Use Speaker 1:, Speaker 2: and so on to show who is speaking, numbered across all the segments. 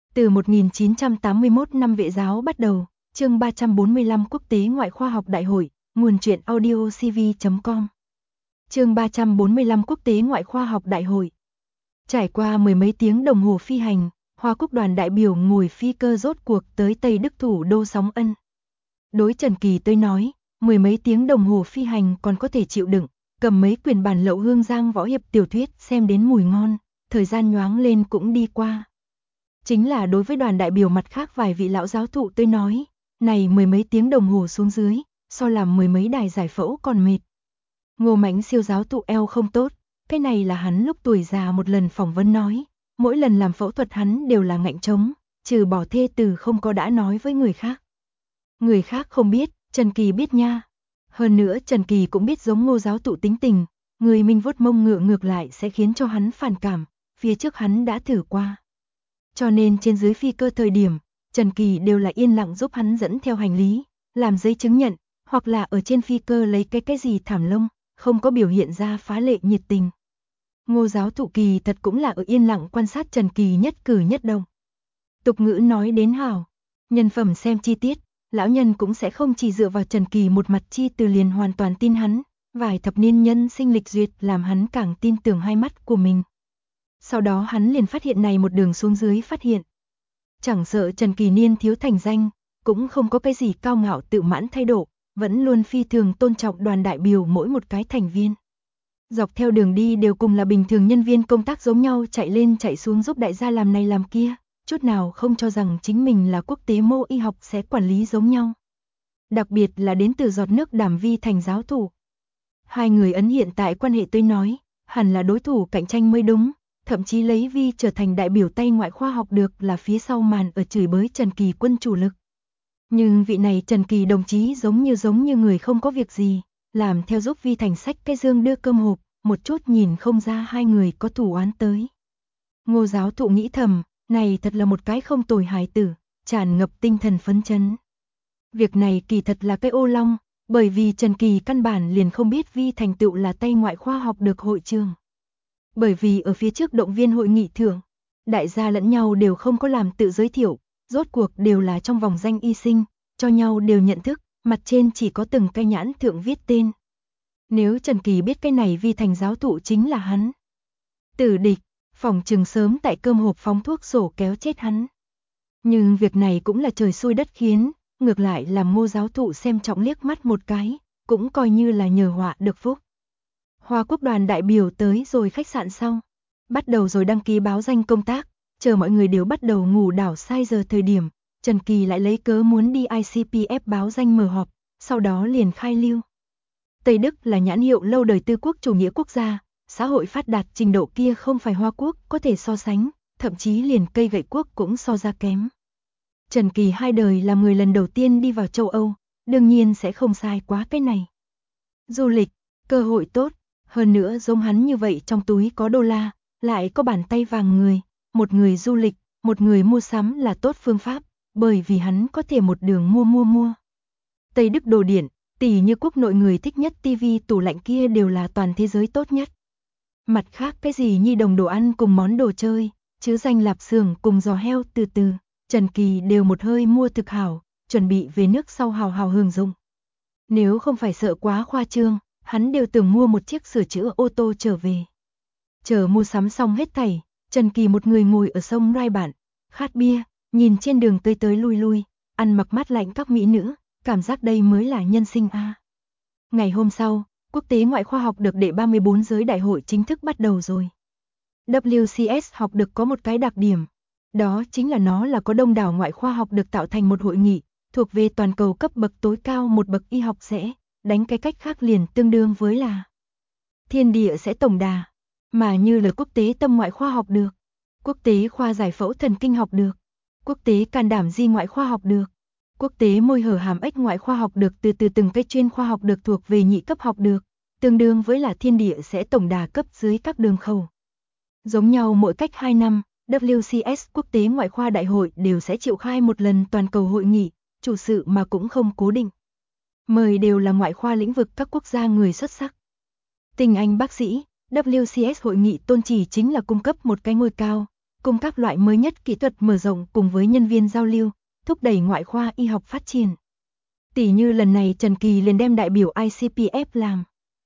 Speaker 1: Từ 1981 năm Vệ giáo bắt đầu, chương 345 Quốc tế Ngoại khoa học Đại hội, nguồn truyện audio cv.com. Chương 345 Quốc tế Ngoại khoa học Đại hội. Trải qua mười mấy tiếng đồng hồ phi hành, Hoa Quốc đoàn đại biểu ngồi phi cơ rốt cuộc tới Tây Đức thủ đô Sóng Ân. Đối Trần Kỳ tới nói, mười mấy tiếng đồng hồ phi hành còn có thể chịu đựng, cầm mấy quyển bản lậu Hương Giang võ hiệp tiểu thuyết xem đến mùi ngon, thời gian nhoáng lên cũng đi qua. Chính là đối với đoàn đại biểu mặt khác vài vị lão giáo thụ tới nói, này mười mấy tiếng đồng hồ xuống dưới, so làm mười mấy đài giải phẫu còn mệt. Ngô Mãnh siêu giáo thụ eo không tốt, cái này là hắn lúc tuổi già một lần phỏng vấn nói, mỗi lần làm phẫu thuật hắn đều là ngạnh trống, trừ bỏ thê tử không có đã nói với người khác. Người khác không biết, Trần Kỳ biết nha. Hơn nữa Trần Kỳ cũng biết giống Ngô giáo thụ tính tình, người mình vuốt mông ngựa ngược lại sẽ khiến cho hắn phản cảm, phía trước hắn đã thử qua. Cho nên trên dưới phi cơ thời điểm, Trần Kỳ đều là yên lặng giúp hắn dẫn theo hành lý, làm giấy chứng nhận, hoặc là ở trên phi cơ lấy cái gì thảm lông, không có biểu hiện ra phá lệ nhiệt tình. Ngô giáo thụ Kỳ thật cũng là ở yên lặng quan sát Trần Kỳ nhất cử nhất động. Tục ngữ nói đến hảo, nhân phẩm xem chi tiết, lão nhân cũng sẽ không chỉ dựa vào Trần Kỳ một mặt chi từ liền hoàn toàn tin hắn, vài thập niên nhân sinh lịch duyệt làm hắn càng tin tưởng hai mắt của mình. Sau đó hắn liền phát hiện này một đường xuống dưới phát hiện. Chẳng sợ Trần Kỳ niên thiếu thành danh, cũng không có cái gì cao ngạo tự mãn thái độ, vẫn luôn phi thường tôn trọng đoàn đại biểu mỗi một cái thành viên. Dọc theo đường đi đều cùng là bình thường nhân viên công tác giống nhau chạy lên chạy xuống giúp đại gia làm này làm kia, chút nào không cho rằng chính mình là quốc tế mô y học sẽ quản lý giống nhau. Đặc biệt là đến từ giọt nước Đàm Vi thành giáo thủ. Hai người ấn hiện tại quan hệ tôi nói, hẳn là đối thủ cạnh tranh mới đúng. Thậm chí lấy Vi trở thành đại biểu tay ngoại khoa học được là phía sau màn ở chửi bới Trần Kỳ quân chủ lực. Nhưng vị này Trần Kỳ đồng chí giống như người không có việc gì, làm theo giúp Vi thành sách cái dương đưa cơm hộp, một chút nhìn không ra hai người có thù oán tới. Ngô giáo thụ nghĩ thầm, này thật là một cái không tồi hài tử, tràn ngập tinh thần phấn chấn. Việc này kỳ thật là cái ô long, bởi vì Trần Kỳ căn bản liền không biết Vi thành tựu là tay ngoại khoa học được hội trường. Bởi vì ở phía trước động viên hội nghị thưởng, đại gia lẫn nhau đều không có làm tự giới thiệu, rốt cuộc đều là trong vòng danh y sinh, cho nhau đều nhận thức, mặt trên chỉ có từng cái nhãn thượng viết tên. Nếu Trần Kỳ biết cái này Vi thành giáo thụ chính là hắn. Tử địch, phòng trừng sớm tại cơm hộp phóng thuốc sổ kéo chết hắn. Nhưng việc này cũng là trời xui đất khiến, ngược lại làm Ngô giáo thụ xem trọng liếc mắt một cái, cũng coi như là nhờ họa được phúc. Hoa Quốc đoàn đại biểu tới rồi khách sạn xong, bắt đầu rồi đăng ký báo danh công tác, chờ mọi người đều bắt đầu ngủ đảo sai giờ thời điểm, Trần Kỳ lại lấy cớ muốn đi ICPF báo danh mở họp, sau đó liền khai lưu. Tây Đức là nhãn hiệu lâu đời tư quốc chủ nghĩa quốc gia, xã hội phát đạt trình độ kia không phải Hoa Quốc có thể so sánh, thậm chí liền cây gậy quốc cũng so ra kém. Trần Kỳ hai đời là người lần đầu tiên đi vào châu Âu, đương nhiên sẽ không sai quá cái này. Du lịch, cơ hội tốt. Hơn nữa giống hắn như vậy trong túi có đô la, lại có bàn tay vàng người, một người du lịch, một người mua sắm là tốt phương pháp, bởi vì hắn có thể một đường mua. Tây Đức đồ điện, tỉ như quốc nội người thích nhất tivi tủ lạnh kia đều là toàn thế giới tốt nhất. Mặt khác cái gì nhi đồng đồ ăn cùng món đồ chơi, chứ danh lạp xưởng cùng giò heo từ từ, Trần Kỳ đều một hơi mua thực hảo, chuẩn bị về nước sau hào hào hưởng dụng. Nếu không phải sợ quá khoa trương, hắn đều tưởng mua một chiếc sửa chữa ô tô trở về. Chờ mua sắm xong hết thảy, Trần Kỳ một người ngồi ở sông Rai Bạn, khát bia, nhìn trên đường tới lui, ăn mặc mát lạnh các mỹ nữ, cảm giác đây mới là nhân sinh a. Ngày hôm sau, Quốc tế Ngoại khoa học được đệ 34 giới đại hội chính thức bắt đầu rồi. WCS học được có một cái đặc điểm, đó chính là nó là có đông đảo ngoại khoa học được tạo thành một hội nghị, thuộc về toàn cầu cấp bậc tối cao một bậc y học sẽ. Đánh cái cách khác liền tương đương với là thiên địa sẽ tổng đà, mà như là quốc tế tâm ngoại khoa học được, quốc tế khoa giải phẫu thần kinh học được, quốc tế can đảm di ngoại khoa học được, quốc tế môi hở hàm ếch ngoại khoa học được, từ từng cái chuyên khoa học được thuộc về nhị cấp học được, tương đương với là thiên địa sẽ tổng đà cấp dưới các đường khẩu. Giống nhau mỗi cách 2 năm, WCS quốc tế ngoại khoa đại hội đều sẽ triệu khai một lần toàn cầu hội nghị, chủ sự mà cũng không cố định. Mời đều là ngoại khoa lĩnh vực các quốc gia người xuất sắc. Tinh anh bác sĩ, WCS hội nghị tôn chỉ chính là cung cấp một cái ngôi cao, cùng các loại mới nhất kỹ thuật mở rộng cùng với nhân viên giao lưu, thúc đẩy ngoại khoa y học phát triển. Tỷ như lần này Trần Kỳ liền đem đại biểu ICPF làm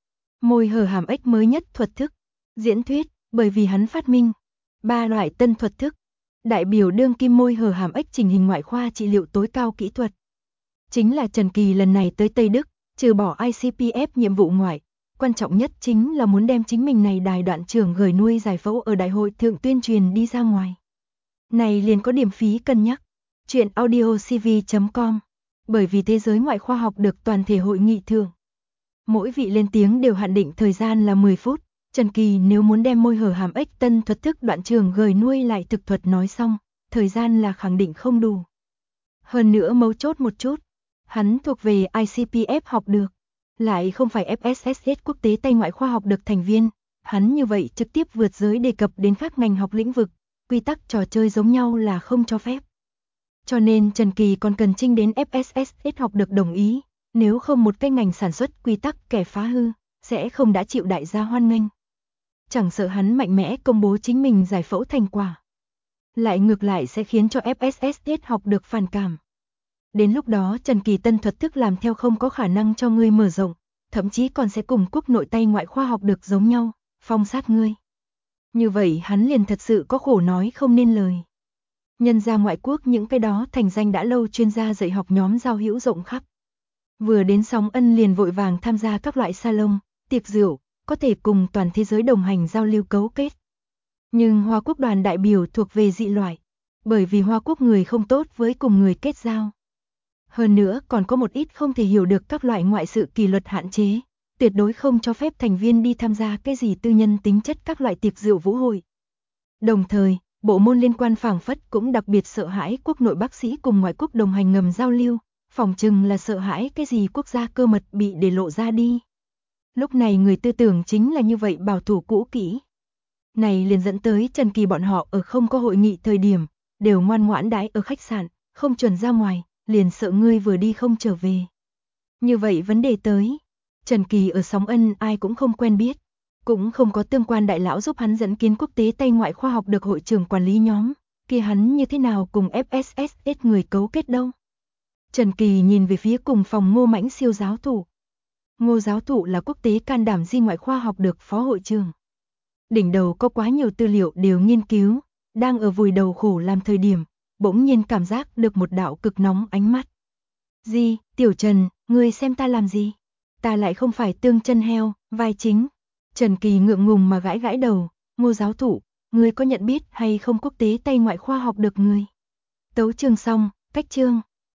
Speaker 1: môi hở hàm ếch mới nhất thuật thức, diễn thuyết, bởi vì hắn phát minh 3 loại tân thuật thức, đại biểu đương kim môi hở hàm ếch chỉnh hình ngoại khoa trị liệu tối cao kỹ thuật. Chính là Trần Kỳ lần này tới Tây Đức, trừ bỏ ICPF nhiệm vụ ngoại, quan trọng nhất chính là muốn đem chính mình này đài đoạn trưởng gửi nuôi giải phẫu ở đại hội thượng tuyên truyền đi ra ngoài. Này liền có điểm phí cân nhắc. Chuyện audiocv.com. Bởi vì thế giới ngoại khoa học được toàn thể hội nghị thượng. Mỗi vị lên tiếng đều hạn định thời gian là 10 phút. Trần Kỳ nếu muốn đem môi hở hàm ếch tân thuật thức đoạn trường gửi nuôi lại thực thuật nói xong, thời gian là khẳng định không đủ. Hơn nữa mấu chốt một chút, hắn thuộc về ICPF học được, lại không phải FSSS quốc tế Tây ngoại khoa học được thành viên, hắn như vậy trực tiếp vượt giới đề cập đến các ngành học lĩnh vực, quy tắc trò chơi giống nhau là không cho phép. Cho nên Trần Kỳ còn cần trinh đến FSSS học được đồng ý, nếu không một cái ngành sản xuất quy tắc kẻ phá hư, sẽ không đã chịu đại gia hoan nghênh. Chẳng sợ hắn mạnh mẽ công bố chính mình giải phẫu thành quả, lại ngược lại sẽ khiến cho FSSS học được phản cảm. Đến lúc đó Trần Kỳ tân thuật thức làm theo không có khả năng cho ngươi mở rộng, thậm chí còn sẽ cùng quốc nội Tây ngoại khoa học được giống nhau, phong sát ngươi. Như vậy hắn liền thật sự có khổ nói không nên lời. Nhân ra ngoại quốc những cái đó thành danh đã lâu chuyên gia dạy học nhóm giao hữu rộng khắp. Vừa đến Sóng Ân liền vội vàng tham gia các loại salon, tiệc rượu, có thể cùng toàn thế giới đồng hành giao lưu cấu kết. Nhưng Hoa Quốc đoàn đại biểu thuộc về dị loại, bởi vì Hoa Quốc người không tốt với cùng người kết giao. Hơn nữa còn có một ít không thể hiểu được các loại ngoại sự kỷ luật hạn chế, tuyệt đối không cho phép thành viên đi tham gia cái gì tư nhân tính chất các loại tiệc rượu vũ hội. Đồng thời, bộ môn liên quan phảng phất cũng đặc biệt sợ hãi quốc nội bác sĩ cùng ngoại quốc đồng hành ngầm giao lưu, phỏng chừng là sợ hãi cái gì quốc gia cơ mật bị để lộ ra đi. Lúc này người tư tưởng chính là như vậy bảo thủ cũ kỹ. Này liền dẫn tới Trần Kỳ bọn họ ở không có hội nghị thời điểm, đều ngoan ngoãn đãi ở khách sạn, không chuẩn ra ngoài, liền sợ ngươi vừa đi không trở về. Như vậy vấn đề tới, Trần Kỳ ở Sóng Ân ai cũng không quen biết, cũng không có tương quan đại lão giúp hắn dẫn kiến quốc tế Tây ngoại khoa học được hội trưởng quản lý nhóm, kia hắn như thế nào cùng FSSS người cấu kết đâu. Trần Kỳ nhìn về phía cùng phòng Ngô Mãnh Siêu giáo thụ. Ngô giáo thụ là quốc tế can đảm di ngoại khoa học được phó hội trưởng. Đỉnh đầu có quá nhiều tư liệu đều nghiên cứu, đang ở vùi đầu khổ làm thời điểm, bỗng nhiên cảm giác được một đạo cực nóng ánh mắt. Di, Tiểu Trần, ngươi xem ta làm gì? Ta lại không phải tương chân heo, vai chính. Trần Kỳ ngượng ngùng mà gãi gãi đầu, Ngô giáo thụ, ngươi có nhận biết hay không quốc tế Tây ngoại khoa học được ngươi? Tấu chương xong, cách chương.